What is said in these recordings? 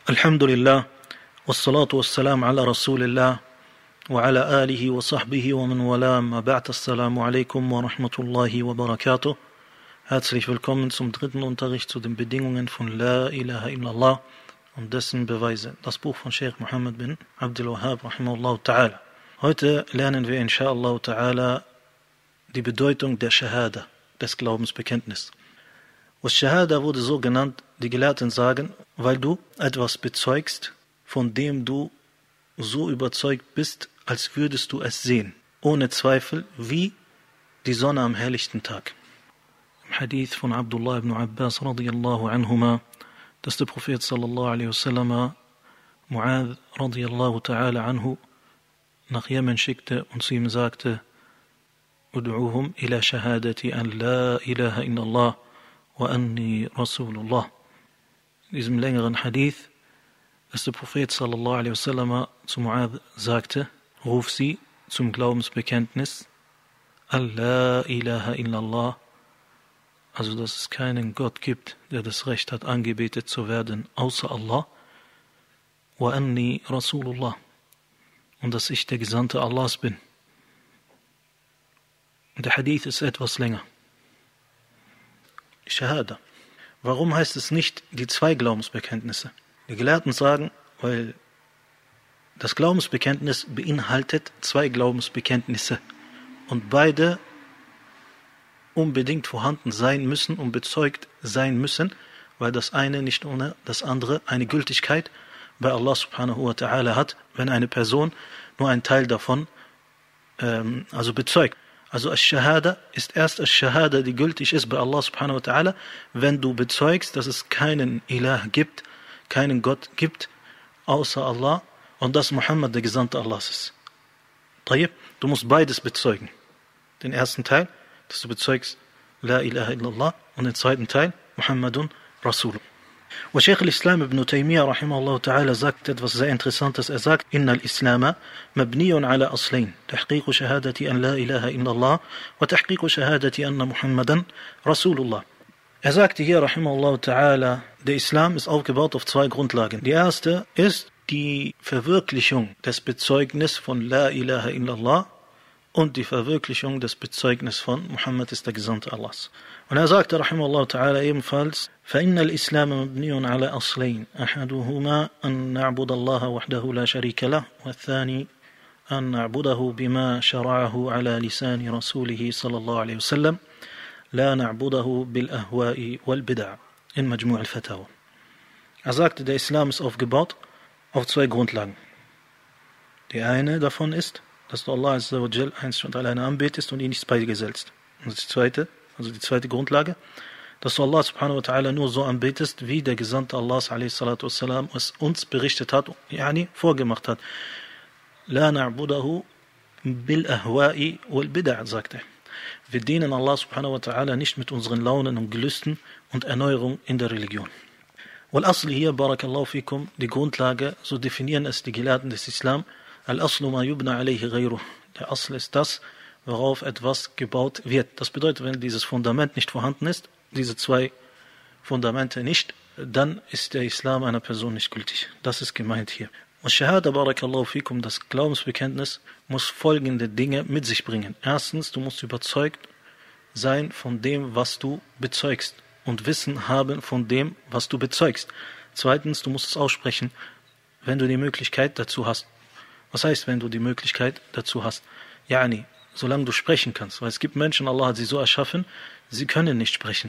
Alhamdulillah, wassalatu wassalam ala Rasulillah, wa ala alihi wa sahbihi wa man wala, ma ba'd, assalamu alaikum wa rahmatullahi wa barakatuh. Herzlich willkommen zum dritten Unterricht zu den Bedingungen von La ilaha illallah und dessen Beweise. Das Buch von Sheikh Muhammad bin Abdul Wahhab, rahimahullah ta'ala. Heute lernen wir inshallah ta'ala die Bedeutung der Shahada, des Glaubensbekenntnisses. Was Shahada wurde so genannt, die Gelehrten sagen, weil du etwas bezeugst, von dem du so überzeugt bist, als würdest du es sehen, ohne Zweifel, wie die Sonne am helllichten Tag. Im Hadith von Abdullah ibn Abbas radiyallahu anhuma, dass der Prophet sallallahu alaihi wasallam Mu'adh radiyallahu ta'ala anhu nach Jemen schickte und zu ihm sagte, Ud'uhum ila shahadati an la ilaha illallah wa anni Rasulullah. In diesem längeren Hadith, dass der Prophet sallallahu alaihi wasallam zu Mu'adh sagte, ruf sie zum Glaubensbekenntnis, La ilaha illallah, also dass es keinen Gott gibt, der das Recht hat, angebetet zu werden, außer Allah, wa anni Rasulullah, und dass ich der Gesandte Allahs bin. Und der Hadith ist etwas länger. Shahada. Warum heißt es nicht die zwei Glaubensbekenntnisse? Die Gelehrten sagen, weil das Glaubensbekenntnis beinhaltet zwei Glaubensbekenntnisse und beide unbedingt vorhanden sein müssen und bezeugt sein müssen, weil das eine nicht ohne das andere eine Gültigkeit bei Allah subhanahu wa ta'ala hat, wenn eine Person nur einen Teil davon bezeugt. Also Ash-Shahada ist erst Ash-Shahada, die gültig ist bei Allah subhanahu wa ta'ala, wenn du bezeugst, dass es keinen Ilah gibt, keinen Gott gibt, außer Allah, und dass Muhammad der Gesandte Allahs ist. Du musst beides bezeugen. Den ersten Teil, dass du bezeugst La ilaha illallah, und den zweiten Teil, Muhammadun Rasul. Und Sheikh al-Islam ibn Taymiyyah rahimahullah ta'ala sagt etwas sehr Interessantes. Er sagt, Inna al-Islama mabniyun ala aslain, tahqiqu shahadati an la ilaha illallah wa tahqiqu shahadati anna Muhammadan Rasulullah. Er sagte hier rahimahullah ta'ala, der Islam ist aufgebaut auf zwei Grundlagen. Die erste ist die Verwirklichung des Bezeugnisses von La ilaha illallah und die Verwirklichung des Bezeugnisses von Muhammad ist der Gesandte Allahs. Und er sagte rahimahullah ta'ala ebenfalls, فإن الإسلام مبني على أصلين أحدهما أن نعبد الله وحده لا شريك له والثاني أن نعبده بما شرعه على لسان رسوله صلى الله عليه وسلم لا نعبده بالأهواء والبدع in Majmu' al-Fatawa. Er sagte, der Islam ist aufgebaut auf zwei Grundlagen. Die eine davon ist, dass du Allah azza wa jal einzig und alleine anbetest und ihn nichts beigesetzt. Und die zweite Grundlage, dass du Allah subhanahu wa ta'ala nur so anbetest, wie der Gesandte Allahs a.s. es uns berichtet hat, vorgemacht hat. La na'budahu bil ahwa'i wal bid'a, sagt er. Wir dienen Allah subhanahu wa ta'ala nicht mit unseren Launen und Gelüsten und Erneuerung in der Religion. Wal asli hier, barakallahu fikum, die Grundlage, so definieren es die Gelehrten des Islam, al-aslu ma yubna alayhi ghayruh. Der Asl ist das, worauf etwas gebaut wird. Das bedeutet, wenn dieses Fundament nicht vorhanden ist, diese zwei Fundamente nicht, dann ist der Islam einer Person nicht gültig. Das ist gemeint hier. Und Shahada, barakallahu fikum, das Glaubensbekenntnis, muss folgende Dinge mit sich bringen. Erstens, du musst überzeugt sein von dem, was du bezeugst und Wissen haben von dem, was du bezeugst. Zweitens, du musst es aussprechen, wenn du die Möglichkeit dazu hast. Was heißt, wenn du die Möglichkeit dazu hast? Solange du sprechen kannst. Weil es gibt Menschen, Allah hat sie so erschaffen, sie können nicht sprechen.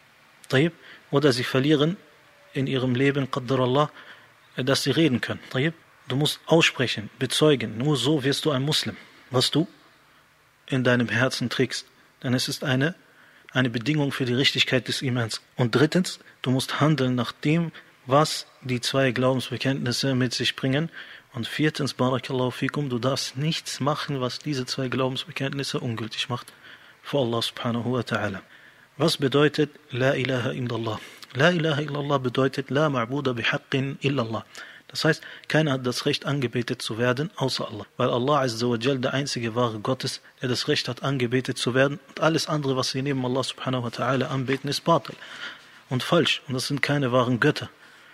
Oder sie verlieren in ihrem Leben, Qaddar Allah, dass sie reden können. Du musst aussprechen, bezeugen. Nur so wirst du ein Muslim, was du in deinem Herzen trägst. Denn es ist eine Bedingung für die Richtigkeit des Imans. Und drittens, du musst handeln nach dem, was die zwei Glaubensbekenntnisse mit sich bringen. Und viertens, barakallahu fikum, du darfst nichts machen, was diese zwei Glaubensbekenntnisse ungültig macht vor Allah subhanahu wa ta'ala. Was bedeutet La ilaha illallah? La ilaha illallah bedeutet La ma'buda bihaqqin illallah. Das heißt, keiner hat das Recht, angebetet zu werden, außer Allah. Weil Allah azza wa jal der einzige wahre Gott ist, der das Recht hat, angebetet zu werden. Und alles andere, was wir neben Allah subhanahu wa ta'ala anbeten, ist Batil und falsch. Und das sind keine wahren Götter.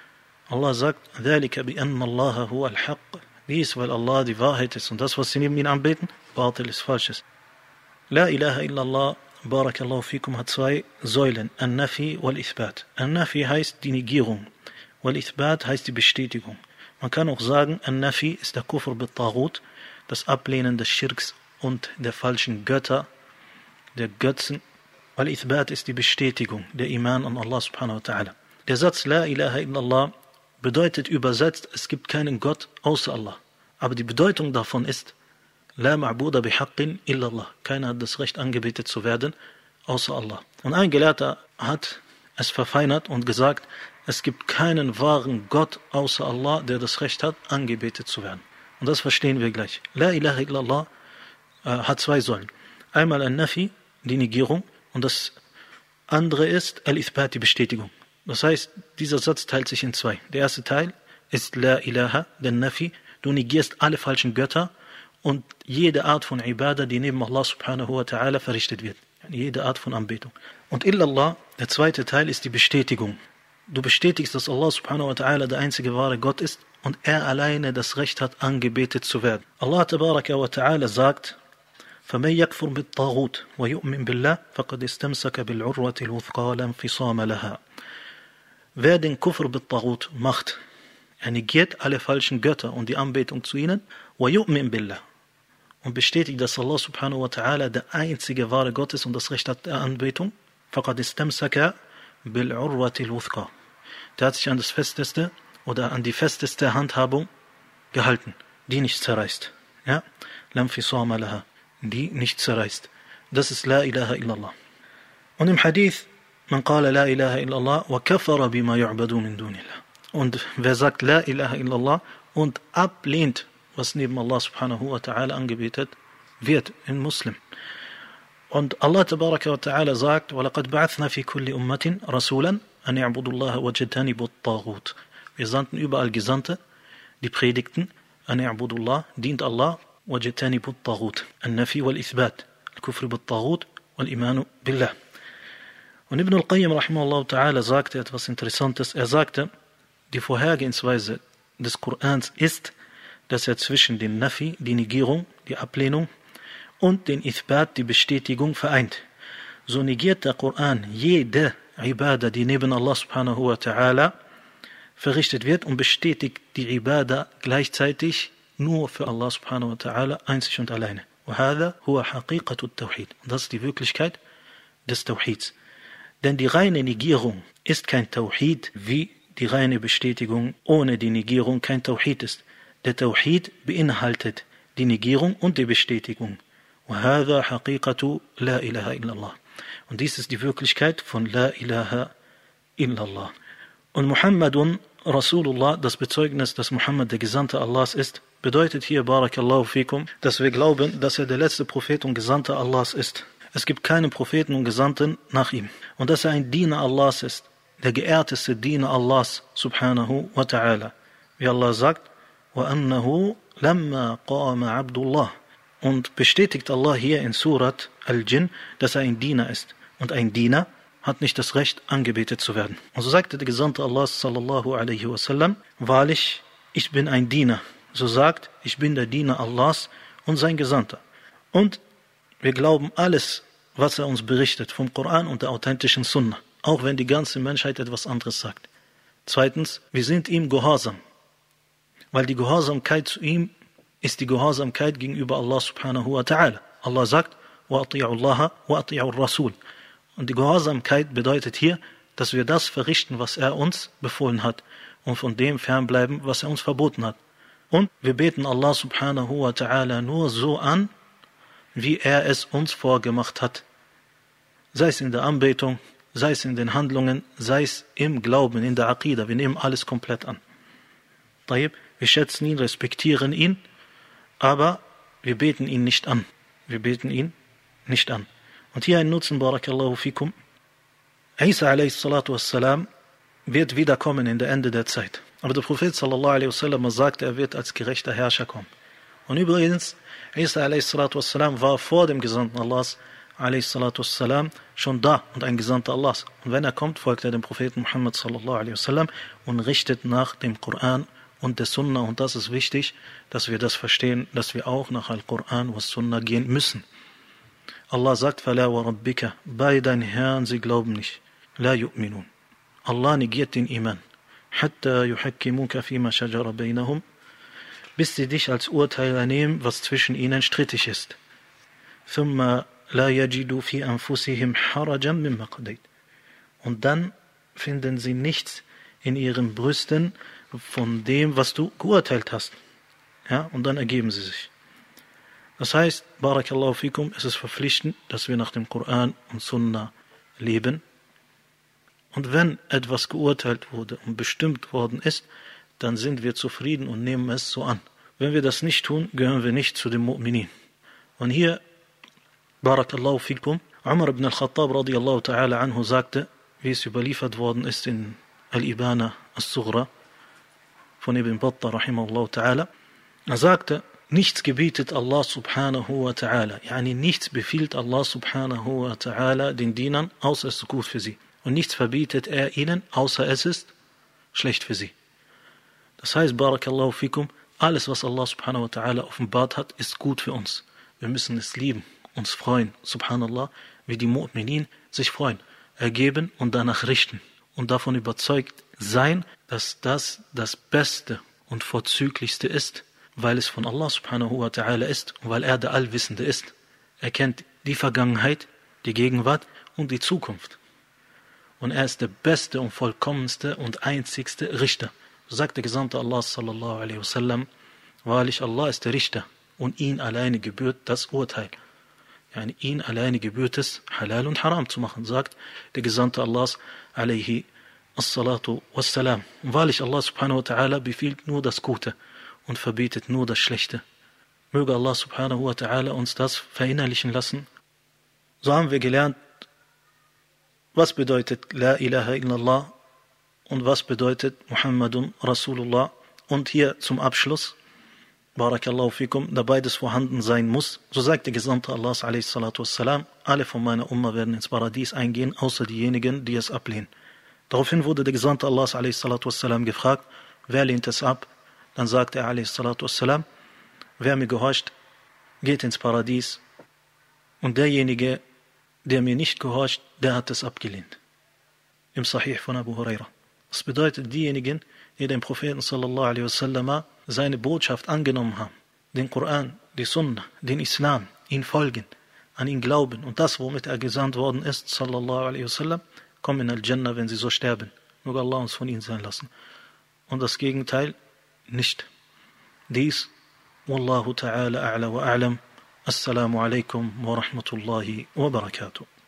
Allah sagt, ذَلِكَ بِأَنَّ اللَّهَ هُوَ الْحَقِّ. Dies, weil Allah die Wahrheit ist und das, was sie neben ihn anbeten, Batil ist Falsches. La ilaha illallah, barakallahu fikum, hat zwei Säulen, An-Nafi wal-Ithbat. An-Nafi heißt die Negierung, wal-Ithbat heißt die Bestätigung. Man kann auch sagen, An-Nafi ist der Kufr bit-Taghut, das Ablehnen des Schirks und der falschen Götter, der Götzen. Wal-Ithbat ist die Bestätigung, der Iman an Allah subhanahu wa ta'ala. Der Satz La ilaha illallah bedeutet übersetzt, es gibt keinen Gott außer Allah. Aber die Bedeutung davon ist, La ma'buda bihaqqin illallah. Keiner hat das Recht, angebetet zu werden, außer Allah. Und ein Gelehrter hat es verfeinert und gesagt, es gibt keinen wahren Gott außer Allah, der das Recht hat, angebetet zu werden. Und das verstehen wir gleich. La ilaha illallah hat zwei Säulen. Einmal An-Nafi, die Negierung, und das andere ist Al-Ithbat, die Bestätigung. Das heißt, dieser Satz teilt sich in zwei. Der erste Teil ist La ilaha, der Nafi. Du negierst alle falschen Götter und jede Art von Ibadah, die neben Allah subhanahu wa ta'ala verrichtet wird. Jede Art von Anbetung. Und Illallah, der zweite Teil, ist die Bestätigung. Du bestätigst, dass Allah subhanahu wa ta'ala der einzige wahre Gott ist und er alleine das Recht hat, angebetet zu werden. Allah tabaraka wa ta'ala sagt, فَمَنْ يَكْفُرْ بِالطَّاغُوتِ وَيُؤْمِنْ بِاللَّهِ فَقَدْ اسْتَمْسَكَ بِالْعُرْوَةِ الْوُثْقَى لَا انْفِصَامَ لَهَا. Wer den Kufr bit-Taghut macht, er negiert alle falschen Götter und die Anbetung zu ihnen, وَيُؤْمِنْ بِاللَّهِ, und bestätigt, dass Allah subhanahu wa ta'ala der einzige wahre Gott ist und das Recht hat der Anbetung, فَقَدْ اسْتَمْسَكَ بِالْعُرْوَةِ الْوُثْقَى. Der hat sich an das festeste oder an die festeste Handhabung gehalten, die nicht zerreißt. Ja? لَا انْفِصَامَ لَهَا, die nicht zerreißt. Das ist La ilaha illallah. Und im Hadith, man qala La ilaha illallah wa kafara bima yu'badu min dunillah. Und wer sagt La ilaha illallah und ablehnt, was neben Allah subhanahu wa ta'ala angebetet wird, in Muslim. Und Allah tabaraka wa ta'ala sagt, وَلَقَدْ بَعَثْنَا فِي كُلِّ أُمَّةٍ رَسُولًا أَنْ يَعْبُدُوا اللَّهَ وَاجْتَنِبُوا الطَّاغُوتَ. Wir sandten überall Gesandte, die predigten, أَنْ يَعْبُدُوا اللَّهَ, dient Allah, وَاجْتَنِبُوا الطَّاغُوتَ. النفي والإثبات, الكفر بالطاغوت والإيمان بالله. Und Ibn al-Qayyim rahimahullah ta'ala sagte etwas Interessantes. Er sagte, die Vorhergehensweise des Korans ist, dass er zwischen dem Nafi, die Negierung, die Ablehnung, und den Ithbat, die Bestätigung, vereint. So negiert der Koran jede Ibadah, die neben Allah subhanahu wa ta'ala verrichtet wird, und bestätigt die Ibadah gleichzeitig nur für Allah subhanahu wa ta'ala einzig und alleine. وَهَذَا هُوَ حَقِيقَةُ التَّوْحِيد. Und das ist die Wirklichkeit des Tawhids. Denn die reine Negierung ist kein Tawhid, wie die reine Bestätigung ohne die Negierung kein Tawhid ist. Der Tawhid beinhaltet die Negierung und die Bestätigung. وَهَذَا حَقِيقَةُ لَا إِلَهَ إِلَّا اللَّهِ. Und dies ist die Wirklichkeit von La ilaha illallah. Und Muhammadun Rasulullah, das Bezeugnis, dass Muhammad der Gesandte Allahs ist, bedeutet hier, barakallahu fikum, dass wir glauben, dass er der letzte Prophet und Gesandte Allahs ist. Es gibt keinen Propheten und Gesandten nach ihm. Und dass er ein Diener Allahs ist, der geehrteste Diener Allahs, subhanahu wa ta'ala. Wie Allah sagt, وَأَنَّهُ لَمَّا قَامَ عَبْدُ اللَّهِ. Und bestätigt Allah hier in Surat Al-Jinn, dass er ein Diener ist. Und ein Diener hat nicht das Recht, angebetet zu werden. Und so sagte der Gesandte Allahs, sallallahu alaihi wasallam, wahrlich, ich bin ein Diener. So sagt, ich bin der Diener Allahs und sein Gesandter. Und wir glauben alles, was er uns berichtet, vom Koran und der authentischen Sunna, auch wenn die ganze Menschheit etwas anderes sagt. Zweitens, wir sind ihm gehorsam, weil die Gehorsamkeit zu ihm ist die Gehorsamkeit gegenüber Allah subhanahu wa ta'ala. Allah sagt, وَأَطِيعُوا اللَّهَ وَأَطِيعُوا الرَّسُولَ. Und die Gehorsamkeit bedeutet hier, dass wir das verrichten, was er uns befohlen hat, und von dem fernbleiben, was er uns verboten hat. Und wir beten Allah subhanahu wa ta'ala nur so an, wie er es uns vorgemacht hat. Sei es in der Anbetung, sei es in den Handlungen, sei es im Glauben, in der Aqidah. Wir nehmen alles komplett an. Wir schätzen ihn, respektieren ihn, aber wir beten ihn nicht an. Wir beten ihn nicht an. Und hier ein Nutzen, barakallahu fikum. Isa a.s. wird wiederkommen in der Ende der Zeit. Aber der Prophet sallallahu alaihi wasallam sagt, er wird als gerechter Herrscher kommen. Und übrigens, Isa a.s. war vor dem Gesandten Allahs, a.s. schon da und ein Gesandter Allahs. Und wenn er kommt, folgt er dem Propheten Muhammad sallallahu alaihi wasallam und richtet nach dem Koran und der Sunna. Und das ist wichtig, dass wir das verstehen, dass wir auch nach Al-Quran und Sunna gehen müssen. Allah sagt, فَلَا وَرَبِّكَ, bei deinen Herren, sie glauben nicht. لَا يُؤْمِنُونَ. Allah negiert den Iman. حَتَّى يُحَكِّمُوكَ فِيمَا شَجَرَ بَيْنَهُمْ, bis sie dich als Urteiler nehmen, was zwischen ihnen strittig ist. ثُمَّ لَا يَجِدُوا فِي أَنفُسِهِمْ حَرَجًا مِمَّا قَضَيْتَ. Und dann finden sie nichts in ihren Brüsten von dem, was du geurteilt hast. Ja, und dann ergeben sie sich. Das heißt, Barakallahu fikum, es ist verpflichtend, dass wir nach dem Koran und Sunna leben. Und wenn etwas geurteilt wurde und bestimmt worden ist, dann sind wir zufrieden und nehmen es so an. Wenn wir das nicht tun, gehören wir nicht zu den Mu'minin. Und hier, Barakallahu fikum, Umar ibn al-Khattab radiyallahu ta'ala anhu sagte, wie es überliefert worden ist in Al-Ibana As-Sughra von Ibn Battah rahimahullahu ta'ala, er sagte, nichts gebietet Allah subhanahu wa ta'ala, yani nichts befiehlt Allah subhanahu wa ta'ala den Dienern, außer es ist gut für sie. Und nichts verbietet er ihnen, außer es ist schlecht für sie. Das heißt, Barakallahu fikum, alles was Allah subhanahu wa ta'ala offenbart hat, ist gut für uns. Wir müssen es lieben, uns freuen, subhanallah, wie die Mu'minin sich freuen, ergeben und danach richten. Und davon überzeugt sein, dass das das Beste und Vorzüglichste ist, weil es von Allah subhanahu wa ta'ala ist und weil er der Allwissende ist. Er kennt die Vergangenheit, die Gegenwart und die Zukunft. Und er ist der beste und vollkommenste und einzigste Richter. So sagt der Gesandte Allah sallallahu alaihi wasallam, wahrlich Allah ist der Richter und ihn alleine gebührt das Urteil. Yani ihn alleine gebührt es, halal und haram zu machen, sagt der Gesandte Allahs alaihi as-salatu was-salam. Und wahrlich Allah subhanahu wa ta'ala befiehlt nur das Gute und verbietet nur das Schlechte. Möge Allah subhanahu wa ta'ala uns das verinnerlichen lassen. So haben wir gelernt, was bedeutet La ilaha illallah und was bedeutet Muhammadun Rasulullah. Und hier zum Abschluss, Barakallahu fikum, da beides vorhanden sein muss, so sagt der Gesandte Allahs a.s. alle von meiner Umma werden ins Paradies eingehen, außer diejenigen, die es ablehnen. Daraufhin wurde der Gesandte Allahs a.s. gefragt, wer lehnt es ab? Dann sagte er a.s. wer mir gehorcht, geht ins Paradies und derjenige, der mir nicht gehorcht, der hat es abgelehnt. Im Sahih von Abu Huraira. Das bedeutet, diejenigen, die den Propheten sallallahu alaihi wasallam seine Botschaft angenommen haben, den Koran, die Sunna, den Islam, ihn folgen, an ihn glauben und das, womit er gesandt worden ist, sallallahu alaihi wasallam, kommen in Al-Jannah, wenn sie so sterben. Möge Allah uns von ihnen sein lassen. Und das Gegenteil nicht. Dies, Wallahu ta'ala a'la wa a'lam. Assalamu alaikum wa rahmatullahi wa barakatuh.